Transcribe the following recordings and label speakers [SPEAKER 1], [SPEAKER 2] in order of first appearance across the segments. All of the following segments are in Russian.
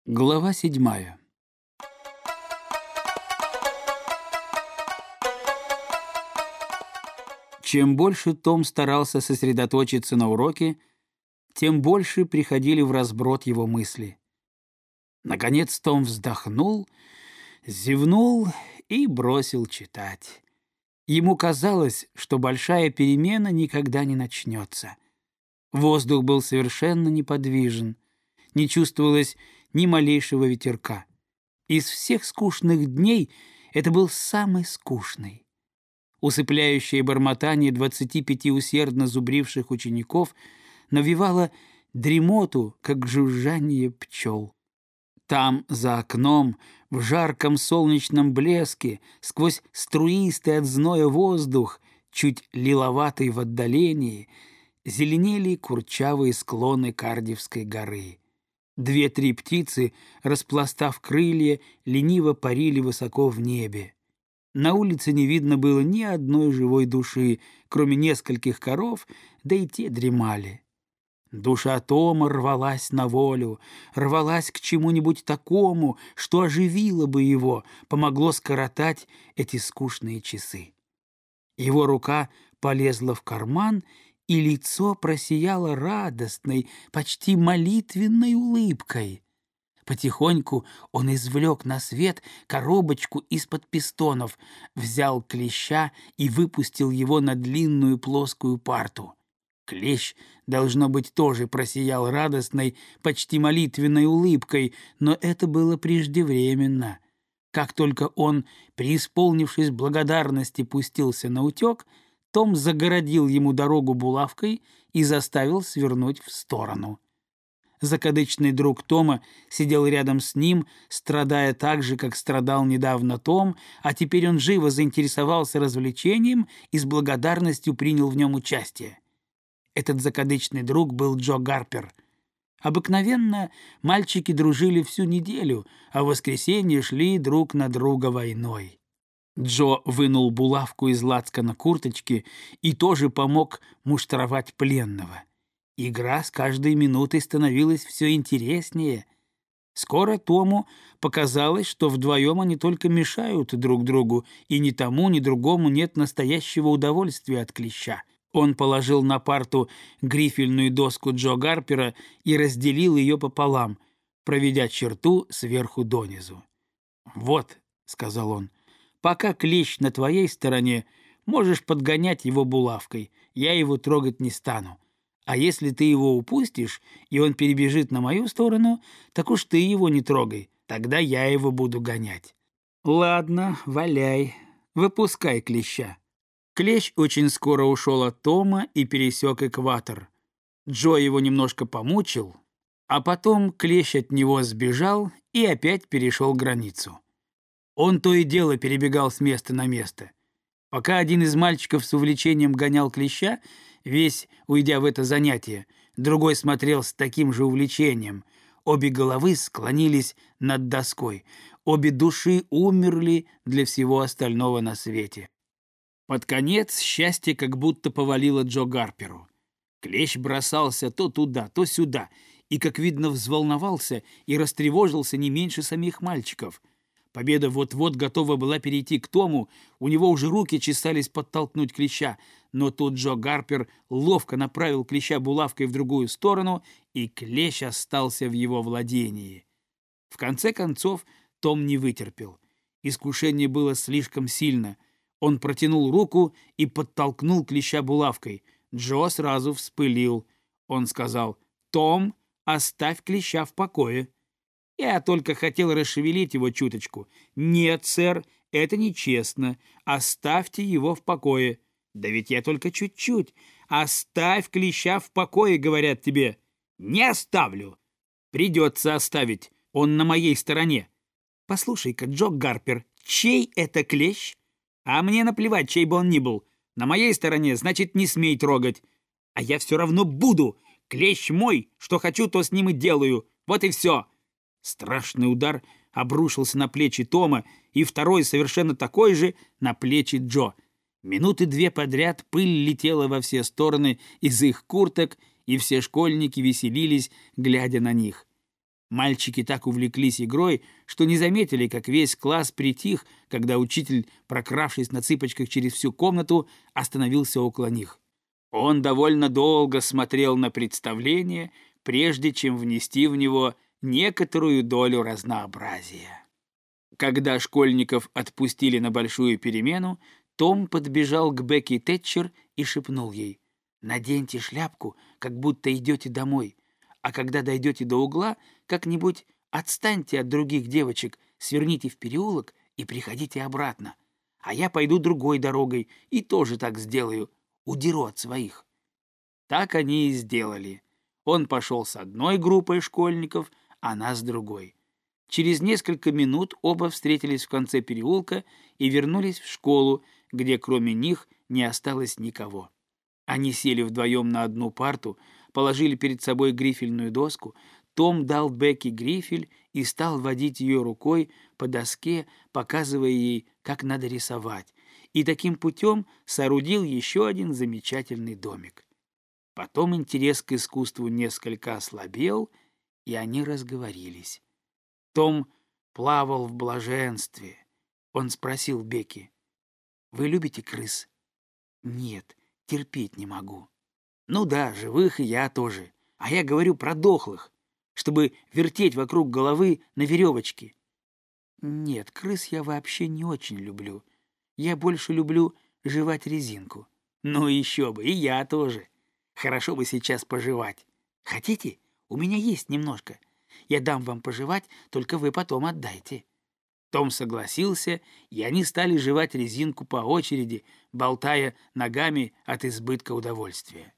[SPEAKER 1] Глава 7. Чем больше Том старался сосредоточиться на уроке, тем больше приходили в разброд его мысли. Наконец Том вздохнул, зевнул и бросил читать. Ему казалось, что большая перемена никогда не начнется. Воздух был совершенно неподвижен, не чувствовалось ни малейшего ветерка. Из всех скучных дней это был самый скучный. Усыпляющее бормотание 25 усердно зубривших учеников навевало дремоту, как жужжание пчел. Там, за окном, в жарком солнечном блеске, сквозь струистый от зноя воздух, чуть лиловатый в отдалении, зеленели курчавые склоны Кардивской горы. 2-3 птицы, распластав крылья, лениво парили высоко в небе. На улице не видно было ни одной живой души, кроме нескольких коров, да и те дремали. Душа Тома рвалась на волю, рвалась к чему-нибудь такому, что оживило бы его, помогло скоротать эти скучные часы. Его рука полезла в карман, и лицо просияло радостной, почти молитвенной улыбкой. Потихоньку он извлек на свет коробочку из-под пистонов, взял клеща и выпустил его на длинную плоскую парту. Клещ, должно быть, тоже просиял радостной, почти молитвенной улыбкой, но это было преждевременно. Как только он, преисполнившись благодарности, пустился наутек, Том загородил ему дорогу булавкой и заставил свернуть в сторону. Закадычный друг Тома сидел рядом с ним, страдая так же, как страдал недавно Том, а теперь он живо заинтересовался развлечением и с благодарностью принял в нем участие. Этот закадычный друг был Джо Гарпер. Обыкновенно мальчики дружили всю неделю, а в воскресенье шли друг на друга войной. Джо вынул булавку из лацкана курточки и тоже помог муштровать пленного. Игра с каждой минутой становилась все интереснее. Скоро Тому показалось, что вдвоем они только мешают друг другу, и ни тому, ни другому нет настоящего удовольствия от клеща. Он положил на парту грифельную доску Джо Гарпера и разделил ее пополам, проведя черту сверху донизу. «Вот», — сказал он, — «пока клещ на твоей стороне, можешь подгонять его булавкой, я его трогать не стану. А если ты его упустишь, и он перебежит на мою сторону, так уж ты его не трогай, тогда я его буду гонять». «Ладно, валяй, выпускай клеща». Клещ очень скоро ушел от Тома и пересек экватор. Джо его немножко помучил, а потом клещ от него сбежал и опять перешел границу. Он то и дело перебегал с места на место. Пока один из мальчиков с увлечением гонял клеща, весь уйдя в это занятие, другой смотрел с таким же увлечением. Обе головы склонились над доской, обе души умерли для всего остального на свете. Под конец счастье как будто повалило Джо Гарперу. Клещ бросался то туда, то сюда, и, как видно, взволновался и растревожился не меньше самих мальчиков. Победа вот-вот готова была перейти к Тому, у него уже руки чесались подтолкнуть клеща, но тут Джо Гарпер ловко направил клеща булавкой в другую сторону, и клещ остался в его владении. В конце концов Том не вытерпел. Искушение было слишком сильно. Он протянул руку и подтолкнул клеща булавкой. Джо сразу вспылил. Он сказал: «Том, оставь клеща в покое». «Я только хотел расшевелить его чуточку». «Нет, сэр, это нечестно. Оставьте его в покое». «Да ведь я только чуть-чуть». «Оставь клеща в покое, говорят тебе». «Не оставлю». «Придется оставить. Он на моей стороне». «Послушай-ка, Джо Гарпер, чей это клещ?» «А мне наплевать, чей бы он ни был. На моей стороне, значит, не смей трогать». «А я все равно буду. Клещ мой. Что хочу, то с ним и делаю. Вот и все». Страшный удар обрушился на плечи Тома, и второй, совершенно такой же, на плечи Джо. Минуты 2 подряд пыль летела во все стороны из их курток, и все школьники веселились, глядя на них. Мальчики так увлеклись игрой, что не заметили, как весь класс притих, когда учитель, прокравшись на цыпочках через всю комнату, остановился около них. Он довольно долго смотрел на представление, прежде чем внести в него некоторую долю разнообразия. Когда школьников отпустили на большую перемену, Том подбежал к Бекки Тэтчер и шепнул ей: «Наденьте шляпку, как будто идете домой, а когда дойдете до угла, как-нибудь отстаньте от других девочек, сверните в переулок и приходите обратно. А я пойду другой дорогой и тоже так сделаю, удеру от своих». Так они и сделали. Он пошел с одной группой школьников, она с другой. Через несколько минут оба встретились в конце переулка и вернулись в школу, где кроме них не осталось никого. Они сели вдвоем на одну парту, положили перед собой грифельную доску. Том дал Бекки грифель и стал водить ее рукой по доске, показывая ей, как надо рисовать, и таким путем соорудил еще один замечательный домик. Потом интерес к искусству несколько ослабел, и они разговорились. Том плавал в блаженстве. Он спросил Бекки: «Вы любите крыс?» «Нет, терпеть не могу». «Ну да, живых и я тоже. А я говорю про дохлых, чтобы вертеть вокруг головы на веревочке». «Нет, крыс я вообще не очень люблю. Я больше люблю жевать резинку». «Ну еще бы, и я тоже. Хорошо бы сейчас пожевать. Хотите? У меня есть немножко. Я дам вам пожевать, только вы потом отдайте». Том согласился, и они стали жевать резинку по очереди, болтая ногами от избытка удовольствия.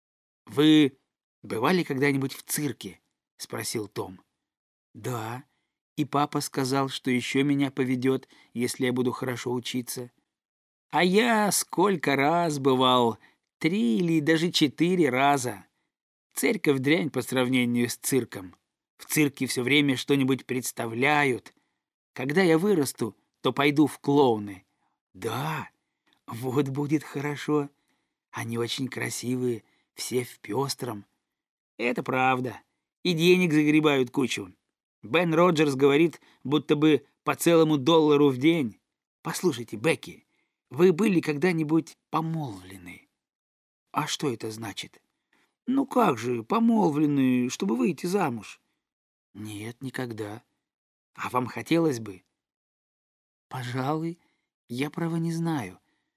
[SPEAKER 1] «Вы бывали когда-нибудь в цирке?» — спросил Том. «Да, и папа сказал, что еще меня поведет, если я буду хорошо учиться». «А я сколько раз бывал, 3 или даже 4 раза. Церковь дрянь по сравнению с цирком. В цирке все время что-нибудь представляют. Когда я вырасту, то пойду в клоуны». «Да, вот будет хорошо. Они очень красивые, все в пестром». «Это правда. И денег загребают кучу. Бен Роджерс говорит, будто бы по целому $1 в день. Послушайте, Бекки, вы были когда-нибудь помолвлены?» «А что это значит?» «Ну как же, помолвлены, чтобы выйти замуж?» «Нет, никогда». «А вам хотелось бы?» «Пожалуй, я, право, не знаю.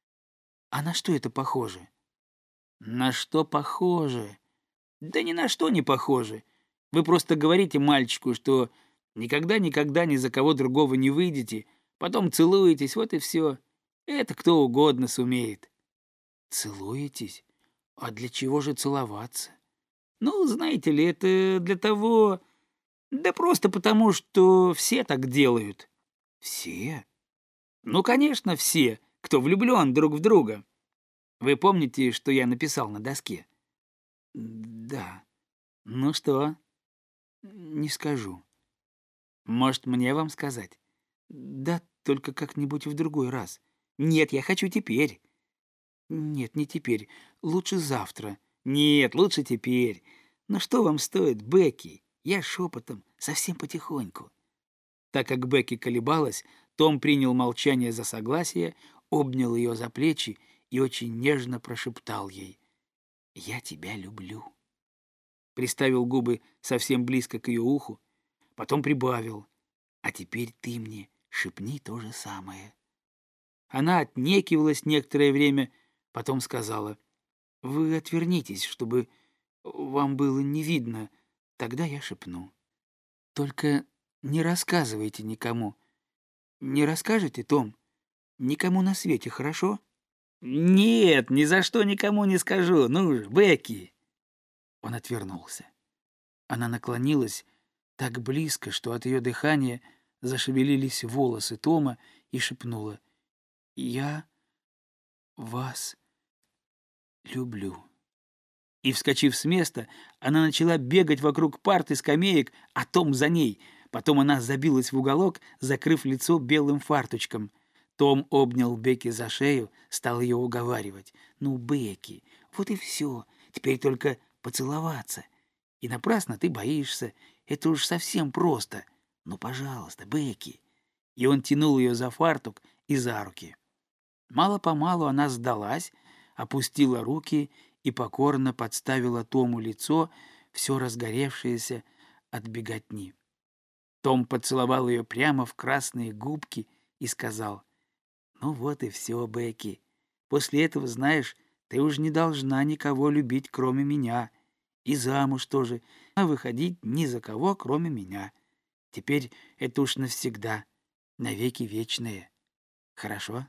[SPEAKER 1] А на что это похоже?» «На что похоже? Да ни на что не похоже. Вы просто говорите мальчику, что никогда-никогда ни за кого другого не выйдете, потом целуетесь, вот и все. Это кто угодно сумеет». «Целуетесь? А для чего же целоваться?» «Ну, знаете ли, это для того... Да просто потому, что все так делают». «Все?» «Ну, конечно, все, кто влюблен друг в друга. Вы помните, что я написал на доске?» «Да». «Ну что?» «Не скажу». «Может, мне вам сказать?» «Да, только как-нибудь в другой раз». «Нет, я хочу теперь». «Нет, не теперь. Лучше завтра». «Нет, лучше теперь. Ну что вам стоит, Бекки? Я шепотом, совсем потихоньку». Так как Бекки колебалась, Том принял молчание за согласие, обнял ее за плечи и очень нежно прошептал ей: «Я тебя люблю». Приставил губы совсем близко к ее уху, потом прибавил: «А теперь ты мне шепни то же самое». Она отнекивалась некоторое время, потом сказала: «Вы отвернитесь, чтобы вам было не видно, тогда я шепну. Только не рассказывайте никому. Не расскажете, Том? Никому на свете, хорошо?» «Нет, ни за что никому не скажу. Ну же, Бекки!» Он отвернулся. Она наклонилась так близко, что от ее дыхания зашевелились волосы Тома, и шепнула: «Я вас люблю». И, вскочив с места, она начала бегать вокруг парт и скамеек, а Том за ней. Потом она забилась в уголок, закрыв лицо белым фарточком. Том обнял Бекки за шею, стал ее уговаривать. «Ну, Бекки, вот и все. Теперь только поцеловаться. И напрасно ты боишься. Это уж совсем просто. Ну, пожалуйста, Бекки». И он тянул ее за фартук и за руки. Мало-помалу она сдалась, опустила руки и покорно подставила Тому лицо, все разгоревшееся от беготни. Том поцеловал ее прямо в красные губки и сказал: «Ну вот и все, Бекки. После этого, знаешь, ты уж не должна никого любить, кроме меня. И замуж тоже не выходить ни за кого, кроме меня. Теперь это уж навсегда, навеки вечное. Хорошо?»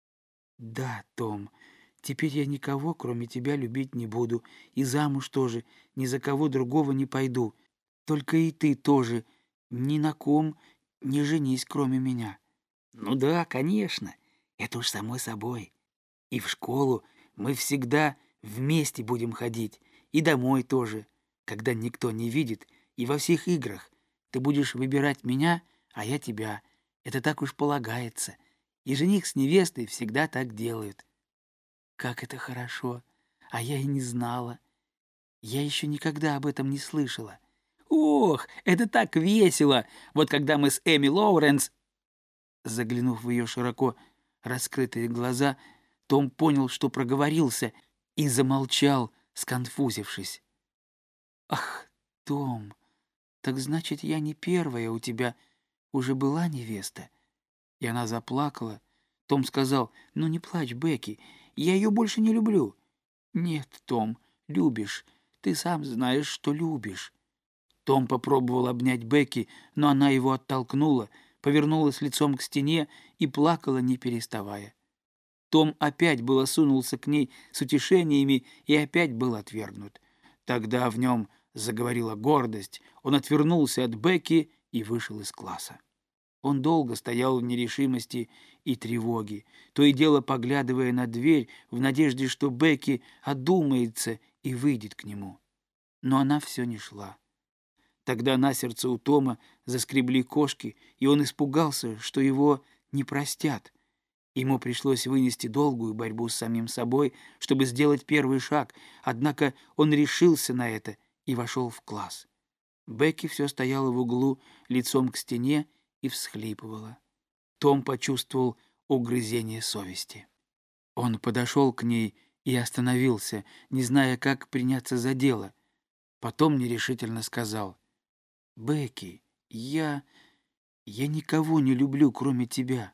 [SPEAKER 1] «Да, Том, теперь я никого, кроме тебя, любить не буду, и замуж тоже ни за кого другого не пойду. Только и ты тоже ни на ком не женись, кроме меня». «Ну да, конечно, это уж само собой. И в школу мы всегда вместе будем ходить, и домой тоже, когда никто не видит, и во всех играх. Ты будешь выбирать меня, а я тебя. Это так уж полагается. И жених с невестой всегда так делают». «Как это хорошо! А я и не знала. Я еще никогда об этом не слышала». «Ох, это так весело! Вот когда мы с Эми Лоуренс...» Заглянув в ее широко раскрытые глаза, Том понял, что проговорился, и замолчал, сконфузившись. «Ах, Том, так значит, я не первая у тебя уже была невеста?» И она заплакала. Том сказал: «Ну не плачь, Бекки, я ее больше не люблю». «Нет, Том, любишь. Ты сам знаешь, что любишь». Том попробовал обнять Бекки, но она его оттолкнула, повернулась лицом к стене и плакала, не переставая. Том опять было сунулся к ней с утешениями и опять был отвергнут. Тогда в нем заговорила гордость, он отвернулся от Бекки и вышел из класса. Он долго стоял в нерешимости и тревоге, то и дело поглядывая на дверь в надежде, что Бекки одумается и выйдет к нему. Но она все не шла. Тогда на сердце у Тома заскребли кошки, и он испугался, что его не простят. Ему пришлось вынести долгую борьбу с самим собой, чтобы сделать первый шаг, однако он решился на это и вошел в класс. Бекки все стояла в углу, лицом к стене, и всхлипывала. Том почувствовал угрызение совести. Он подошел к ней и остановился, не зная, как приняться за дело. Потом нерешительно сказал: «Бекки, я никого не люблю, кроме тебя».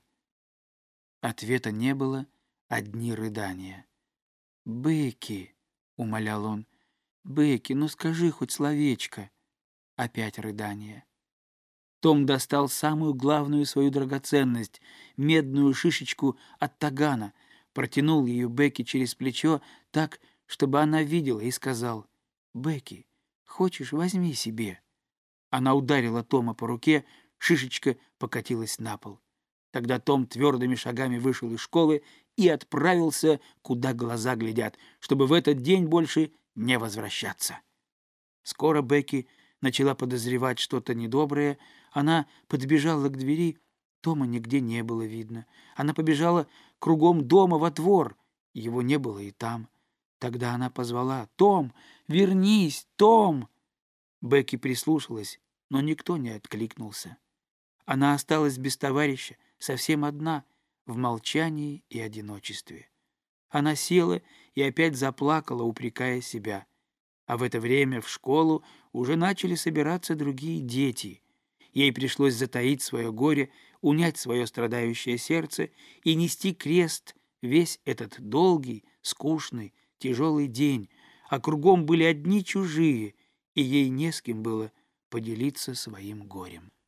[SPEAKER 1] Ответа не было, одни рыдания. «Бекки», — умолял он, — «Бекки, ну скажи хоть словечко». Опять рыдания. Том достал самую главную свою драгоценность — медную шишечку от тагана, протянул ее Бекки через плечо так, чтобы она видела, и сказал: «Бекки, хочешь, возьми себе». Она ударила Тома по руке, шишечка покатилась на пол. Тогда Том твердыми шагами вышел из школы и отправился, куда глаза глядят, чтобы в этот день больше не возвращаться. Скоро Бекки начала подозревать что-то недоброе. Она подбежала к двери. Тома нигде не было видно. Она побежала кругом дома во двор. Его не было и там. Тогда она позвала: «Том, вернись, Том!» Бекки прислушалась, но никто не откликнулся. Она осталась без товарища, совсем одна, в молчании и одиночестве. Она села и опять заплакала, упрекая себя. А в это время в школу уже начали собираться другие дети. Ей пришлось затаить свое горе, унять свое страдающее сердце и нести крест весь этот долгий, скучный, тяжелый день, а кругом были одни чужие, и ей не с кем было поделиться своим горем.